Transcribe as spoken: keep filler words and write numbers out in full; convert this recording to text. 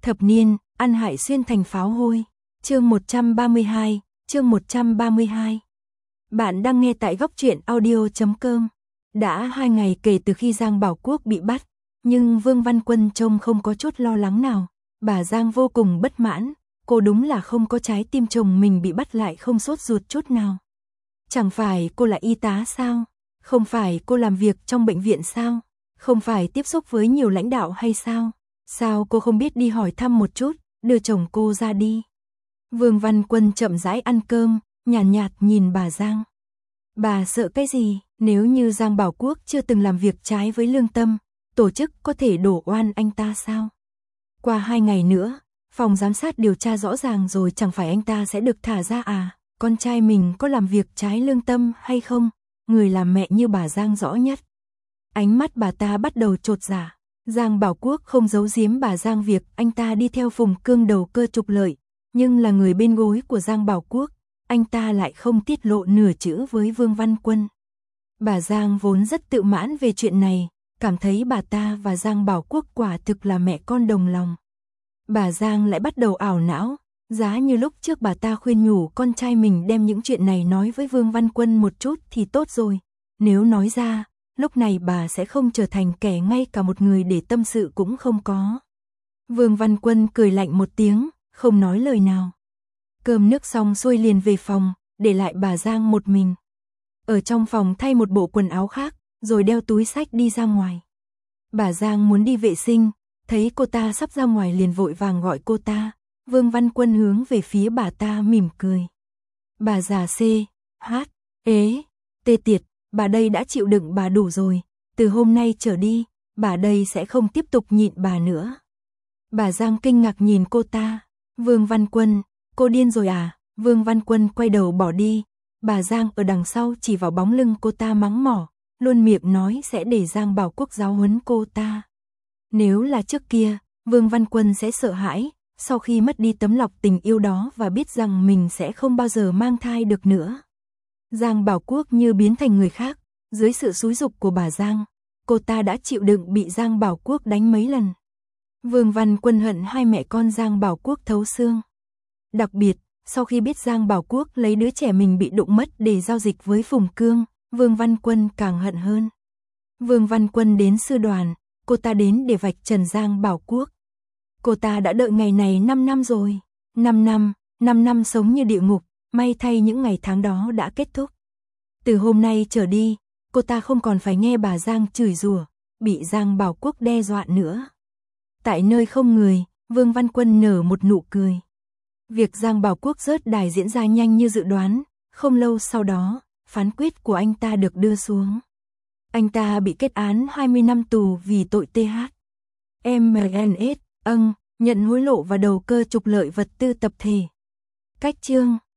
Thập niên, ăn hại xuyên thành pháo hôi. Chương một trăm ba mươi hai, chương một trăm ba mươi hai. Bạn đang nghe tại góc truyện audio chấm com. Đã hai ngày kể từ khi Giang Bảo Quốc bị bắt, nhưng Vương Văn Quân trông không có chút lo lắng nào. Bà Giang vô cùng bất mãn, cô đúng là không có trái tim, chồng mình bị bắt lại không sốt ruột chút nào. Chẳng phải cô là y tá sao? Không phải cô làm việc trong bệnh viện sao? Không phải tiếp xúc với nhiều lãnh đạo hay sao? Sao cô không biết đi hỏi thăm một chút, đưa chồng cô ra đi? Vương Văn Quân chậm rãi ăn cơm, nhàn nhạt, nhạt nhìn bà Giang. Bà sợ cái gì? Nếu như Giang Bảo Quốc chưa từng làm việc trái với lương tâm, tổ chức có thể đổ oan anh ta sao? Qua hai ngày nữa, phòng giám sát điều tra rõ ràng rồi, chẳng phải anh ta sẽ được thả ra à? Con trai mình có làm việc trái lương tâm hay không? Người làm mẹ như bà Giang rõ nhất. Ánh mắt bà ta bắt đầu chột dạ. Giang Bảo Quốc không giấu giếm bà Giang việc anh ta đi theo Phùng Cương đầu cơ trục lợi, nhưng là người bên gối của Giang Bảo Quốc, anh ta lại không tiết lộ nửa chữ với Vương Văn Quân. Bà Giang vốn rất tự mãn về chuyện này, cảm thấy bà ta và Giang Bảo Quốc quả thực là mẹ con đồng lòng. Bà Giang lại bắt đầu ảo não, giá như lúc trước bà ta khuyên nhủ con trai mình đem những chuyện này nói với Vương Văn Quân một chút thì tốt rồi. Nếu nói ra, lúc này bà sẽ không trở thành kẻ ngay cả một người để tâm sự cũng không có. Vương Văn Quân cười lạnh một tiếng, không nói lời nào. Cơm nước xong xuôi liền về phòng, để lại bà Giang một mình. Ở trong phòng thay một bộ quần áo khác, rồi đeo túi xách đi ra ngoài. Bà Giang muốn đi vệ sinh, thấy cô ta sắp ra ngoài liền vội vàng gọi cô ta. Vương Văn Quân hướng về phía bà ta mỉm cười. Bà già C, H, ế, tê tiệt, bà đây đã chịu đựng bà đủ rồi, từ hôm nay trở đi, bà đây sẽ không tiếp tục nhịn bà nữa. Bà Giang kinh ngạc nhìn cô ta. Vương Văn Quân, cô điên rồi à? Vương Văn Quân quay đầu bỏ đi. Bà Giang ở đằng sau chỉ vào bóng lưng cô ta mắng mỏ, luôn miệng nói sẽ để Giang Bảo Quốc giáo huấn cô ta. Nếu là trước kia, Vương Văn Quân sẽ sợ hãi, sau khi mất đi tấm lọc tình yêu đó và biết rằng mình sẽ không bao giờ mang thai được nữa. Giang Bảo Quốc như biến thành người khác, dưới sự xúi giục của bà Giang, cô ta đã chịu đựng bị Giang Bảo Quốc đánh mấy lần. Vương Văn Quân hận hai mẹ con Giang Bảo Quốc thấu xương. Đặc biệt, sau khi biết Giang Bảo Quốc lấy đứa trẻ mình bị đụng mất để giao dịch với Phùng Cương, Vương Văn Quân càng hận hơn. Vương Văn Quân đến sư đoàn, cô ta đến để vạch trần Giang Bảo Quốc. Cô ta đã đợi ngày này năm năm rồi. năm năm, năm năm sống như địa ngục, may thay những ngày tháng đó đã kết thúc. Từ hôm nay trở đi, cô ta không còn phải nghe bà Giang chửi rủa, bị Giang Bảo Quốc đe dọa nữa. Tại nơi không người, Vương Văn Quân nở một nụ cười. Việc Giang Bảo Quốc rớt đài diễn ra nhanh như dự đoán, không lâu sau đó, phán quyết của anh ta được đưa xuống. Anh ta bị kết án hai mươi năm tù vì tội tê hát em en ét, âng, nhận hối lộ và đầu cơ trục lợi vật tư tập thể. Cách chương